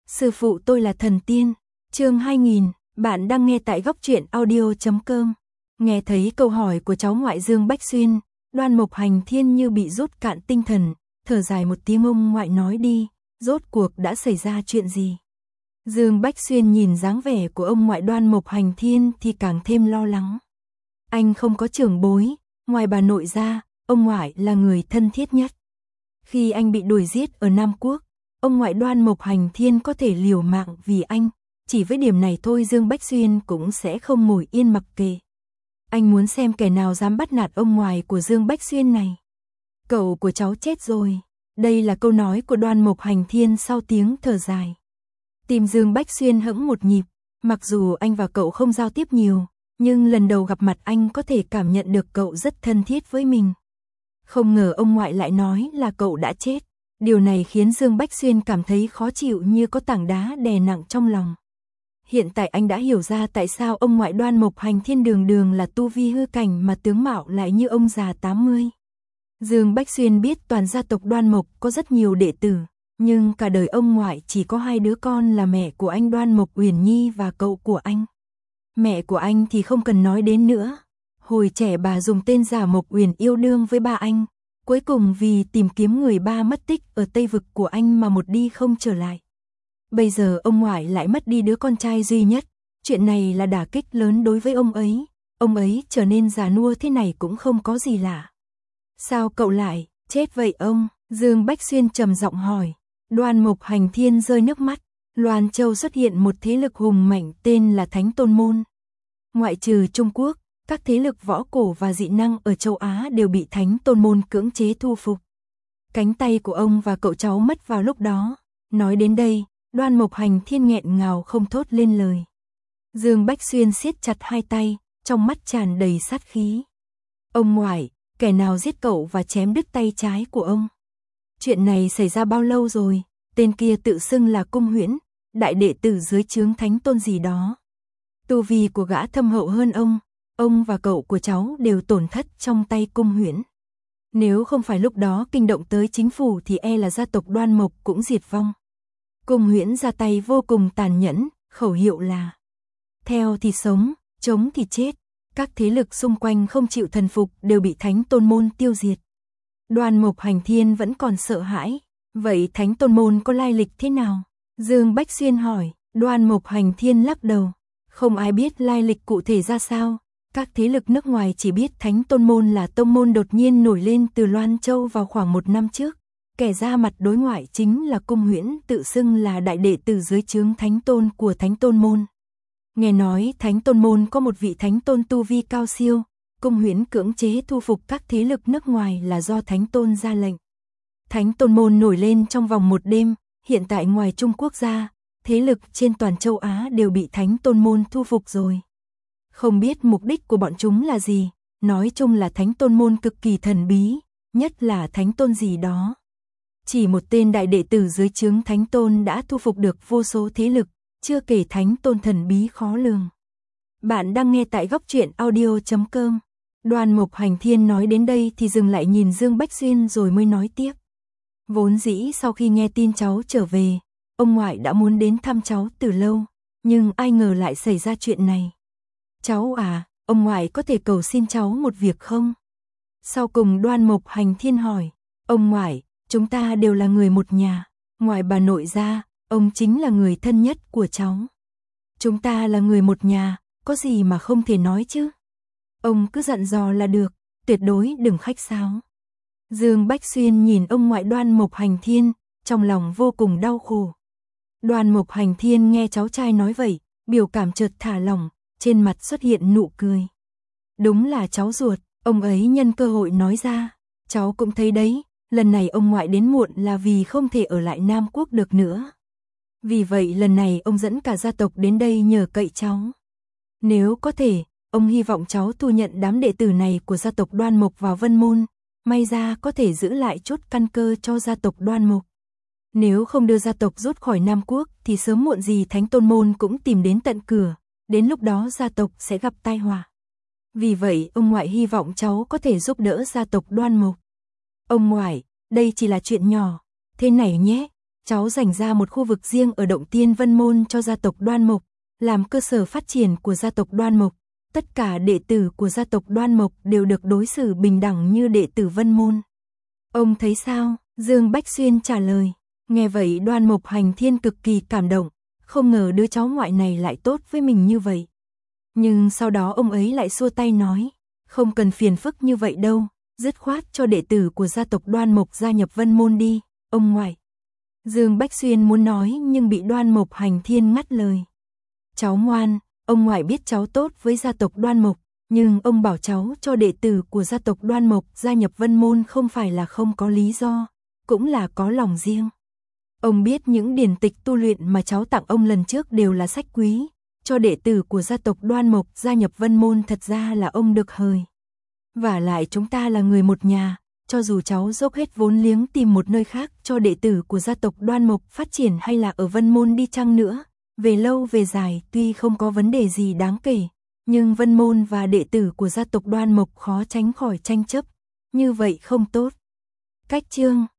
Sư phụ tôi là thần tiên. Chương 2000, bạn đang nghe tại goctruyện audio.com. Nghe thấy câu hỏi của cháu ngoại Dương Bách Xuyên, Đoan Mục Hành Thiên như bị rút cạn tinh thần, thở dài một tiếng. Ông ngoại nói đi, rốt cuộc đã xảy ra chuyện gì? Dương Bách Xuyên nhìn dáng vẻ của ông ngoại Đoan Mục Hành Thiên thì càng thêm lo lắng. Anh không có trưởng bối, ngoài bà nội ra, ông ngoại là người thân thiết nhất. Khi anh bị đuổi giết ở Nam Quốc, ông ngoại Đoan Mục Hành Thiên có thể liều mạng vì anh, chỉ với điểm này thôi Dương Bách Xuyên cũng sẽ không ngồi yên mặc kệ. Anh muốn xem kẻ nào dám bắt nạt ông ngoại của Dương Bách Xuyên này. Cậu của cháu chết rồi. Đây là câu nói của Đoan Mục Hành Thiên sau tiếng thở dài. Tim Dương Bách Xuyên hững một nhịp, mặc dù anh và cậu không giao tiếp nhiều, nhưng lần đầu gặp mặt anh có thể cảm nhận được cậu rất thân thiết với mình. Không ngờ ông ngoại lại nói là cậu đã chết. Điều này khiến Dương Bách Xuyên cảm thấy khó chịu như có tảng đá đè nặng trong lòng. Hiện tại anh đã hiểu ra tại sao ông ngoại Đoan Mục Hành Thiên đường đường là tu vi hư cảnh mà tướng mạo lại như ông già 80. Dương Bách Xuyên biết toàn gia tộc Đoan Mục có rất nhiều đệ tử, nhưng cả đời ông ngoại chỉ có 2 đứa con là mẹ của anh Đoan Mục Uyển Nhi và cậu của anh. Mẹ của anh thì không cần nói đến nữa. Hồi trẻ bà dùng tên giả Mục Uyển yêu đương với ba anh, cuối cùng vì tìm kiếm người ba mất tích ở Tây Vực của anh mà một đi không trở lại. Bây giờ ông ngoại lại mất đi đứa con trai duy nhất, chuyện này là đả kích lớn đối với ông ấy trở nên già nua thế này cũng không có gì lạ. Sao cậu lại chết vậy ông? Dương Bách Xuyên trầm giọng hỏi. Đoan Mục Hành Thiên rơi nước mắt. Loan Châu xuất hiện một thế lực hùng mạnh tên là Thánh Tôn Môn. Ngoại trừ Trung Quốc, các thế lực võ cổ và dị năng ở châu Á đều bị Thánh Tôn Môn cưỡng chế thu phục. Cánh tay của ông và cậu cháu mất vào lúc đó. Nói đến đây, Đoan Mục Hành Thiên nghẹn ngào không thốt lên lời. Dương Bách Xuyên siết chặt hai tay, trong mắt tràn đầy sát khí. Ông ngoại, kẻ nào giết cậu và chém đứt tay trái của ông? Chuyện này xảy ra bao lâu rồi? Tên kia tự xưng là Cung Huyễn, đại đệ tử dưới trướng Thánh Tôn gì đó. Tu vi của gã thâm hậu hơn ông và cậu của cháu đều tổn thất trong tay Cung Huyễn. Nếu không phải lúc đó kinh động tới chính phủ thì e là gia tộc Đoan Mục cũng diệt vong. Cung Huyễn ra tay vô cùng tàn nhẫn, khẩu hiệu là theo thì sống, chống thì chết. Các thế lực xung quanh không chịu thần phục đều bị Thánh Tôn Môn tiêu diệt. Đoan Mục Hành Thiên vẫn còn sợ hãi. Vậy Thánh Tôn Môn có lai lịch thế nào? Dương Bách Xuyên hỏi. Đoan Mục Hành Thiên lắc đầu. Không ai biết lai lịch cụ thể ra sao. Các thế lực nước ngoài chỉ biết Thánh Tôn Môn là tông môn đột nhiên nổi lên từ Loan Châu vào khoảng 1 năm trước. Kẻ ra mặt đối ngoại chính là Cung Huyễn tự xưng là đại đệ tử dưới trướng Thánh Tôn của Thánh Tôn Môn. Nghe nói Thánh Tôn Môn có một vị Thánh Tôn tu vi cao siêu, Cung Huyễn cưỡng chế thu phục các thế lực nước ngoài là do Thánh Tôn ra lệnh. Thánh Tôn Môn nổi lên trong vòng 1 đêm, hiện tại ngoài Trung Quốc ra, thế lực trên toàn châu Á đều bị Thánh Tôn Môn thu phục rồi. Không biết mục đích của bọn chúng là gì, nói chung là Thánh Tôn Môn cực kỳ thần bí, nhất là Thánh Tôn gì đó. Chỉ một tên đại đệ tử dưới trướng Thánh Tôn đã thu phục được vô số thế lực, chưa kể Thánh Tôn thần bí khó lường. Bạn đang nghe tại goctruyện audio.com. Đoan Mục Hành Thiên nói đến đây thì dừng lại nhìn Dương Bách Xuyên rồi mới nói tiếp. Vốn dĩ sau khi nghe tin cháu trở về, ông ngoại đã muốn đến thăm cháu từ lâu, nhưng ai ngờ lại xảy ra chuyện này. Cháu à, ông ngoại có thể cầu xin cháu một việc không? Sau cùng Đoan Mục Hành Thiên hỏi. Ông ngoại, chúng ta đều là người một nhà, ngoài bà nội ra, ông chính là người thân nhất của cháu. Chúng ta là người một nhà, có gì mà không thể nói chứ? Ông cứ dặn dò là được, tuyệt đối đừng khách sáo. Dương Bách Xuyên nhìn ông ngoại Đoan Mục Hành Thiên, trong lòng vô cùng đau khổ. Đoan Mục Hành Thiên nghe cháu trai nói vậy, biểu cảm chợt thả lỏng, trên mặt xuất hiện nụ cười. Đúng là cháu ruột, ông ấy nhân cơ hội nói ra. Cháu cũng thấy đấy, lần này ông ngoại đến muộn là vì không thể ở lại Nam Quốc được nữa. Vì vậy lần này ông dẫn cả gia tộc đến đây nhờ cậy cháu. Nếu có thể, ông hy vọng cháu thu nhận đám đệ tử này của gia tộc Đoan Mục vào Vân Môn, may ra có thể giữ lại chút căn cơ cho gia tộc Đoan Mục. Nếu không đưa gia tộc rút khỏi Nam Quốc thì sớm muộn gì Thánh Tôn Môn cũng tìm đến tận cửa, đến lúc đó gia tộc sẽ gặp tai họa. Vì vậy ông ngoại hy vọng cháu có thể giúp đỡ gia tộc Đoan Mục. Ông ngoại, đây chỉ là chuyện nhỏ, thế này nhé, cháu dành ra một khu vực riêng ở Động Tiên Vân Môn cho gia tộc Đoan Mộc, làm cơ sở phát triển của gia tộc Đoan Mộc. Tất cả đệ tử của gia tộc Đoan Mộc đều được đối xử bình đẳng như đệ tử Vân Môn. Ông thấy sao? Dương Bách Xuyên trả lời. Nghe vậy Đoan Mộc Hành Thiên cực kỳ cảm động, không ngờ đứa cháu ngoại này lại tốt với mình như vậy. Nhưng sau đó ông ấy lại xua tay nói, không cần phiền phức như vậy đâu, dứt khoát cho đệ tử của gia tộc Đoan Mộc gia nhập Vân Môn đi, ông ngoại. Dương Bách Xuyên muốn nói nhưng bị Đoan Mộc Hành Thiên ngắt lời. Cháu ngoan, ông ngoại biết cháu tốt với gia tộc Đoan Mộc, nhưng ông bảo cháu cho đệ tử của gia tộc Đoan Mộc gia nhập Vân Môn không phải là không có lý do, cũng là có lòng riêng. Ông biết những điển tịch tu luyện mà cháu tặng ông lần trước đều là sách quý, cho đệ tử của gia tộc Đoan Mộc gia nhập Vân Môn thật ra là ông được hời. Vả lại chúng ta là người một nhà, cho dù cháu dốc hết vốn liếng tìm một nơi khác cho đệ tử của gia tộc Đoan Mộc phát triển hay là ở Vân Môn đi chăng nữa, về lâu về dài tuy không có vấn đề gì đáng kể, nhưng Vân Môn và đệ tử của gia tộc Đoan Mộc khó tránh khỏi tranh chấp, như vậy không tốt. Cách chương